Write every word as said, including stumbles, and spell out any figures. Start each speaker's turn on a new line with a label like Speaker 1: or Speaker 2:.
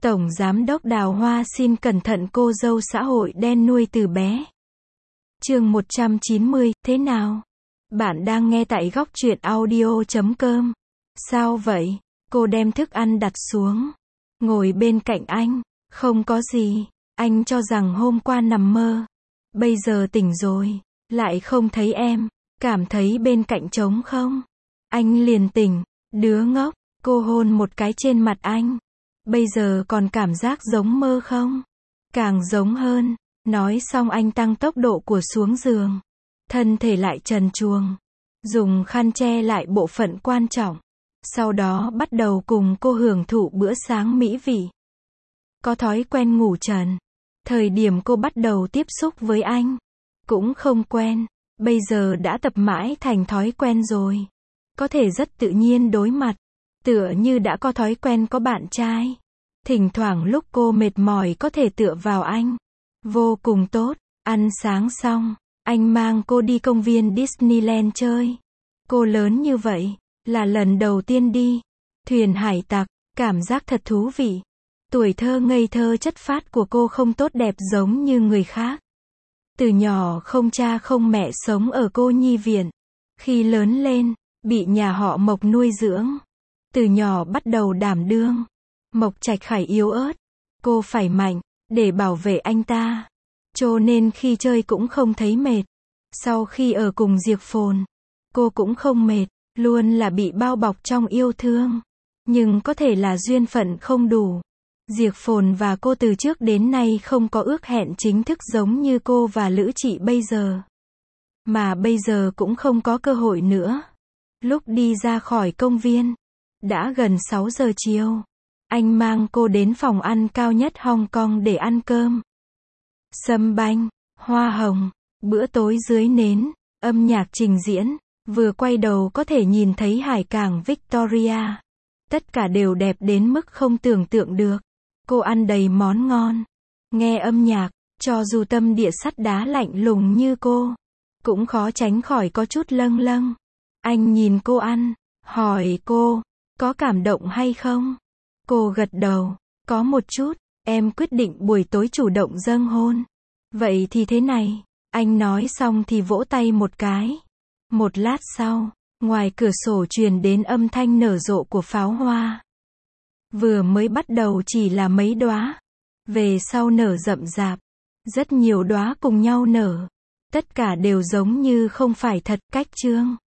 Speaker 1: Tổng Giám đốc Đào Hoa xin cẩn thận cô dâu xã hội đen nuôi từ bé. Chương một trăm chín mươi, thế nào? Bạn đang nghe tại góc truyện audio chấm com. Sao vậy? Cô đem thức ăn đặt xuống. Ngồi bên cạnh anh. Không có gì. Anh cho rằng hôm qua nằm mơ. Bây giờ tỉnh rồi. Lại không thấy em. Cảm thấy bên cạnh trống không? Anh liền tỉnh. Đứa ngốc. Cô hôn một cái trên mặt anh. Bây giờ còn cảm giác giống mơ không? Càng giống hơn. Nói xong anh tăng tốc độ của xuống giường. Thân thể lại trần truồng. Dùng khăn che lại bộ phận quan trọng. Sau đó bắt đầu cùng cô hưởng thụ bữa sáng mỹ vị. Có thói quen ngủ trần. Thời điểm cô bắt đầu tiếp xúc với anh. Cũng không quen. Bây giờ đã tập mãi thành thói quen rồi. Có thể rất tự nhiên đối mặt. Tựa như đã có thói quen có bạn trai. Thỉnh thoảng lúc cô mệt mỏi có thể tựa vào anh. Vô cùng tốt. Ăn sáng xong. Anh mang cô đi công viên Disneyland chơi. Cô lớn như vậy. Là lần đầu tiên đi. Thuyền hải tặc. Cảm giác thật thú vị. Tuổi thơ ngây thơ chất phác của cô không tốt đẹp giống như người khác. Từ nhỏ không cha không mẹ sống ở cô nhi viện. Khi lớn lên, bị nhà họ Mộc nuôi dưỡng. Từ nhỏ bắt đầu đảm đương. Mộc Trạch Khải yếu ớt. Cô phải mạnh, để bảo vệ anh ta. Cho nên khi chơi cũng không thấy mệt. Sau khi ở cùng Diệp Phồn, cô cũng không mệt, luôn là bị bao bọc trong yêu thương. Nhưng có thể là duyên phận không đủ. Diệp Phồn và cô từ trước đến nay không có ước hẹn chính thức giống như cô và Lữ Trị bây giờ. Mà bây giờ cũng không có cơ hội nữa. Lúc đi ra khỏi công viên, đã gần sáu giờ chiều. Anh mang cô đến phòng ăn cao nhất Hong Kong để ăn cơm. Sâm banh, hoa hồng, bữa tối dưới nến, âm nhạc trình diễn. Vừa quay đầu có thể nhìn thấy hải cảng Victoria. Tất cả đều đẹp đến mức không tưởng tượng được. Cô ăn đầy món ngon. Nghe âm nhạc, cho dù tâm địa sắt đá lạnh lùng như cô, cũng khó tránh khỏi có chút lâng lâng. Anh nhìn cô ăn, hỏi cô, có cảm động hay không? Cô gật đầu, có một chút. Em quyết định buổi tối chủ động dâng hôn. Vậy thì thế này. Anh nói xong thì vỗ tay một cái. Một lát sau, ngoài cửa sổ truyền đến âm thanh nở rộ của pháo hoa. Vừa mới bắt đầu chỉ là mấy đóa, về sau nở rậm rạp, rất nhiều đóa cùng nhau nở. Tất cả đều giống như không phải thật, cách chương.